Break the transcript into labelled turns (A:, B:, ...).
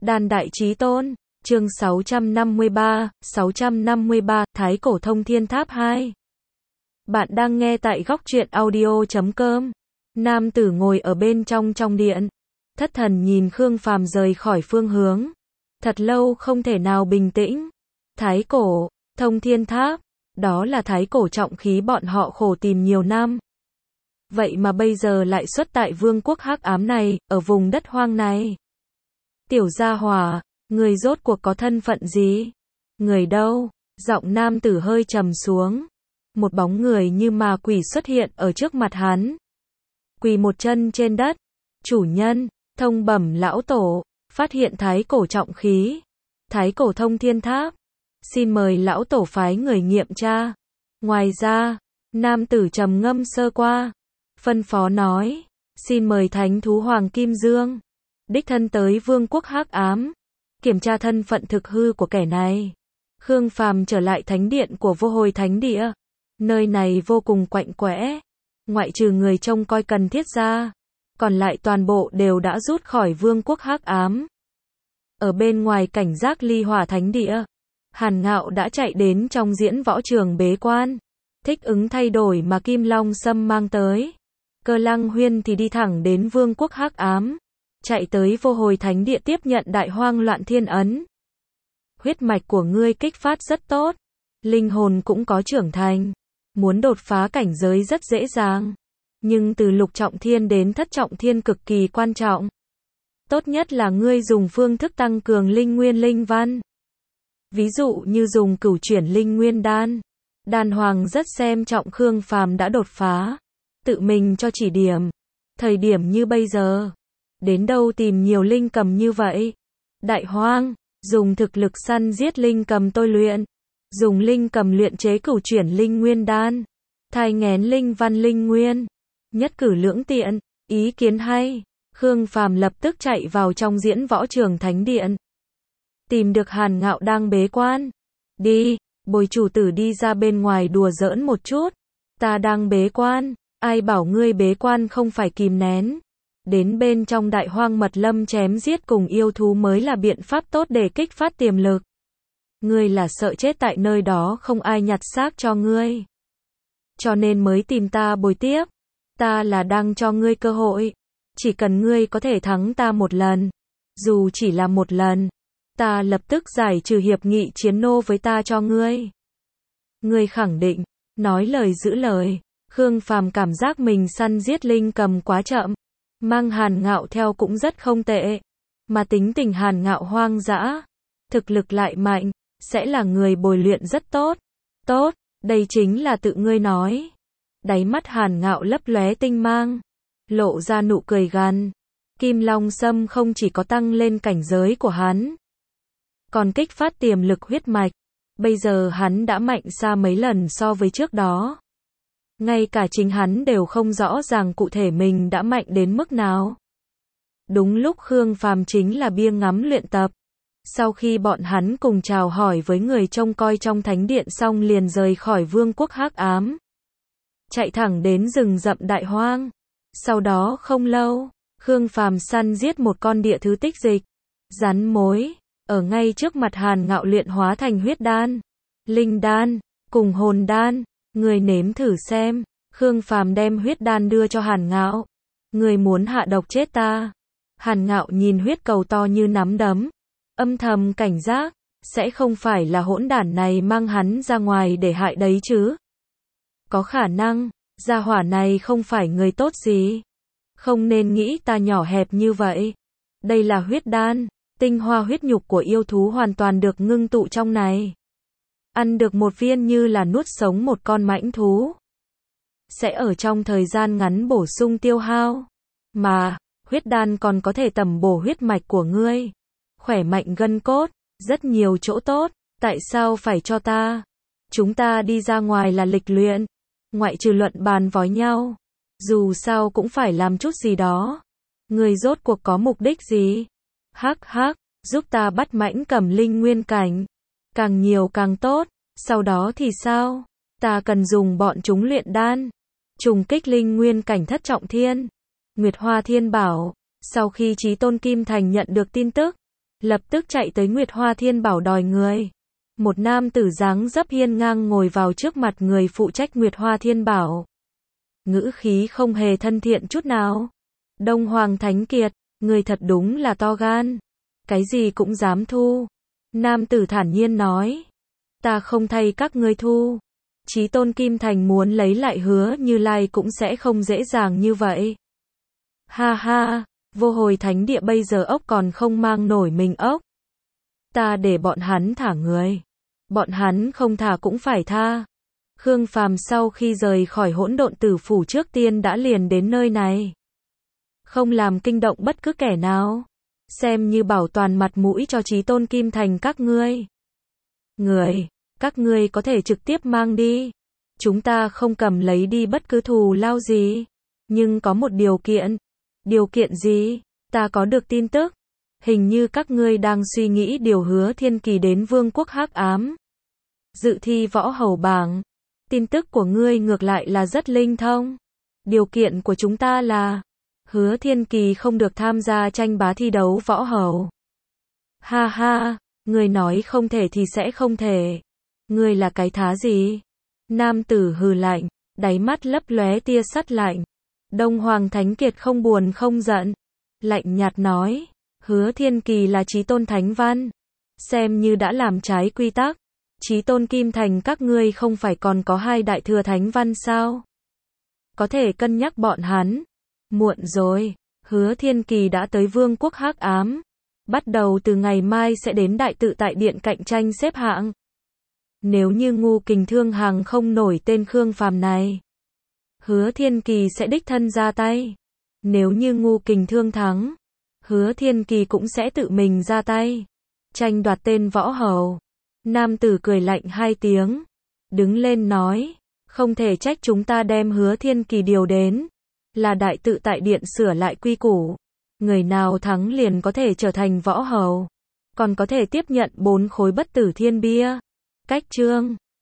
A: Đan Đại Chí Tôn, chương 653, Thái Cổ Thông Thiên Tháp 2. Bạn đang nghe tại góc truyện audio.com. Nam tử ngồi ở bên trong điện. Thất thần nhìn Khương Phàm rời khỏi phương hướng. Thật lâu không thể nào bình tĩnh. Thái Cổ, Thông Thiên Tháp. Đó là thái cổ trọng khí bọn họ khổ tìm nhiều năm. Vậy mà bây giờ lại xuất tại vương quốc hắc ám này, ở vùng đất hoang này. Tiểu gia hỏa, người rốt cuộc có thân phận gì? Người đâu? Giọng nam tử hơi trầm xuống. Một bóng người như ma quỷ xuất hiện ở trước mặt hắn. Quỳ một chân trên đất. Chủ nhân, thông bẩm lão tổ, phát hiện thái cổ trọng khí. Thái cổ thông thiên tháp. Xin mời lão tổ phái người nghiệm tra. Ngoài ra, nam tử trầm ngâm sơ qua. Phân phó nói, xin mời thánh thú Hoàng Kim Dương. Đích thân tới vương quốc hắc ám. Kiểm tra thân phận thực hư của kẻ này. Khương Phàm trở lại thánh điện của vô hồi thánh địa. Nơi này vô cùng quạnh quẽ. Ngoại trừ người trông coi cần thiết ra. Còn lại toàn bộ đều đã rút khỏi vương quốc hắc ám. Ở bên ngoài cảnh giác ly hỏa thánh địa. Hàn Ngạo đã chạy đến trong diễn võ trường bế quan. Thích ứng thay đổi mà Kim Long Sâm mang tới. Cơ Lăng Huyên thì đi thẳng đến vương quốc hắc ám. Chạy tới vô hồi thánh địa tiếp nhận đại hoang loạn thiên ấn. Huyết mạch của ngươi kích phát rất tốt. Linh hồn cũng có trưởng thành. Muốn đột phá cảnh giới rất dễ dàng. Nhưng từ lục trọng thiên đến thất trọng thiên cực kỳ quan trọng. Tốt nhất là ngươi dùng phương thức tăng cường linh nguyên linh văn. Ví dụ như dùng cửu chuyển linh nguyên đan. Đan Hoàng rất xem trọng Khương Phàm đã đột phá. Tự mình cho chỉ điểm. Thời điểm như bây giờ. Đến đâu tìm nhiều linh cầm như vậy? Đại hoang, dùng thực lực săn giết linh cầm tôi luyện. Dùng linh cầm luyện chế cửu chuyển linh nguyên đan. Thai nghén linh văn linh nguyên. Nhất cử lưỡng tiện, ý kiến hay. Khương Phàm lập tức chạy vào trong diễn võ trường thánh điện. Tìm được Hàn Ngạo đang bế quan. Đi, bồi chủ tử đi ra bên ngoài đùa giỡn một chút. Ta đang bế quan, ai bảo ngươi bế quan không phải kìm nén. Đến bên trong đại hoang mật lâm chém giết cùng yêu thú mới là biện pháp tốt để kích phát tiềm lực. Ngươi là sợ chết tại nơi đó không ai nhặt xác cho ngươi. Cho nên mới tìm ta bồi tiếp. Ta là đang cho ngươi cơ hội. Chỉ cần ngươi có thể thắng ta một lần. Dù chỉ là một lần. Ta lập tức giải trừ hiệp nghị chiến nô với ta cho ngươi. Ngươi khẳng định. Nói lời giữ lời. Khương Phàm cảm giác mình săn giết linh cầm quá chậm. Mang Hàn Ngạo theo cũng rất không tệ. Mà tính tình Hàn Ngạo hoang dã. Thực lực lại mạnh. Sẽ là người bồi luyện rất tốt. Tốt, đây chính là tự ngươi nói. Đáy mắt Hàn Ngạo lấp lóe tinh mang. Lộ ra nụ cười gằn. Kim Long Sâm không chỉ có tăng lên cảnh giới của hắn. Còn kích phát tiềm lực huyết mạch. Bây giờ hắn đã mạnh xa mấy lần so với trước đó. Ngay cả chính hắn đều không rõ ràng cụ thể mình đã mạnh đến mức nào. Đúng lúc Khương Phàm chính là bia ngắm luyện tập. Sau khi bọn hắn cùng chào hỏi với người trông coi trong thánh điện xong liền rời khỏi vương quốc hắc ám. Chạy thẳng đến rừng rậm đại hoang. Sau đó không lâu, Khương Phàm săn giết một con địa thứ tích dịch. Rắn mối, ở ngay trước mặt Hàn Ngạo luyện hóa thành huyết đan, linh đan, cùng hồn đan. Người nếm thử xem. Khương Phàm đem huyết đan đưa cho Hàn Ngạo. Người muốn hạ độc chết ta. Hàn Ngạo nhìn huyết cầu to như nắm đấm. Âm thầm cảnh giác. Sẽ không phải là hỗn đản này mang hắn ra ngoài để hại đấy chứ. Có khả năng. Gia hỏa này không phải người tốt gì. Không nên nghĩ ta nhỏ hẹp như vậy. Đây là huyết đan. Tinh hoa huyết nhục của yêu thú hoàn toàn được ngưng tụ trong này. Ăn được một viên như là nuốt sống một con mãnh thú. Sẽ ở trong thời gian ngắn bổ sung tiêu hao. Mà, huyết đan còn có thể tẩm bổ huyết mạch của ngươi. Khỏe mạnh gân cốt, rất nhiều chỗ tốt. Tại sao phải cho ta? Chúng ta đi ra ngoài là lịch luyện. Ngoại trừ luận bàn vói nhau. Dù sao cũng phải làm chút gì đó. Ngươi rốt cuộc có mục đích gì? Hắc hắc, giúp ta bắt mãnh cầm linh nguyên cảnh. Càng nhiều càng tốt. Sau đó thì sao? Ta cần dùng bọn chúng luyện đan. Trùng kích linh nguyên cảnh thất trọng thiên. Nguyệt Hoa Thiên bảo. Sau khi Chí Tôn Kim Thành nhận được tin tức. lập tức chạy tới Nguyệt Hoa Thiên Bảo đòi người. Một nam tử dáng dấp hiên ngang ngồi vào trước mặt người phụ trách Nguyệt Hoa Thiên Bảo. Ngữ khí không hề thân thiện chút nào. Đông Hoàng Thánh Kiệt, người thật đúng là to gan. Cái gì cũng dám thu. Nam tử thản nhiên nói. Ta không thay các ngươi thu. Chí Tôn Kim Thành muốn lấy lại Hứa Như Lai cũng sẽ không dễ dàng như vậy. Ha ha, Vô Hồi Thánh Địa bây giờ ốc còn không mang nổi mình ốc. Ta để bọn hắn thả người. Bọn hắn không thả cũng phải tha. Khương Phàm sau khi rời khỏi Hỗn Độn Tử Phủ trước tiên đã liền đến nơi này. Không làm kinh động bất cứ kẻ nào. Xem như bảo toàn mặt mũi cho Chí Tôn Kim Thành các ngươi. Các ngươi có thể trực tiếp mang đi. Chúng ta không cầm lấy đi bất cứ thù lao gì. Nhưng có một điều kiện. Điều kiện gì? Ta có được tin tức. Hình như các ngươi đang suy nghĩ điều Hứa Thiên Kỳ đến Vương quốc Hắc Ám. Dự thi võ hầu bảng. Tin tức của ngươi ngược lại là rất linh thông. Điều kiện của chúng ta là Hứa Thiên Kỳ không được tham gia tranh bá thi đấu võ hầu. Ha ha, ngươi nói không thể thì sẽ không thể. Ngươi là cái thá gì? Nam tử hừ lạnh, đáy mắt lấp lóe tia sắt lạnh. Đông Hoàng Thánh Kiệt không buồn không giận, lạnh nhạt nói, Hứa Thiên Kỳ là Chí Tôn Thánh Văn, xem như đã làm trái quy tắc. Chí Tôn Kim Thành các ngươi không phải còn có 2 đại thừa Thánh Văn sao? Có thể cân nhắc bọn hắn. Muộn rồi, Hứa Thiên Kỳ đã tới Vương quốc Hắc Ám. Bắt đầu từ ngày mai sẽ đến Đại Tự Tại Điện cạnh tranh xếp hạng. Nếu như Ngu Kình Thương hàng không nổi tên Khương Phàm này, Hứa Thiên Kỳ sẽ đích thân ra tay. Nếu như Ngu Kình Thương thắng, Hứa Thiên Kỳ cũng sẽ tự mình ra tay. Tranh đoạt tên võ hầu. Nam tử cười lạnh 2 tiếng. Đứng lên nói. Không thể trách chúng ta đem Hứa Thiên Kỳ điều đến. Là Đại Tự Tại Điện sửa lại quy củ. Người nào thắng liền có thể trở thành võ hầu. Còn có thể tiếp nhận 4 khối bất tử thiên bia. Cách chương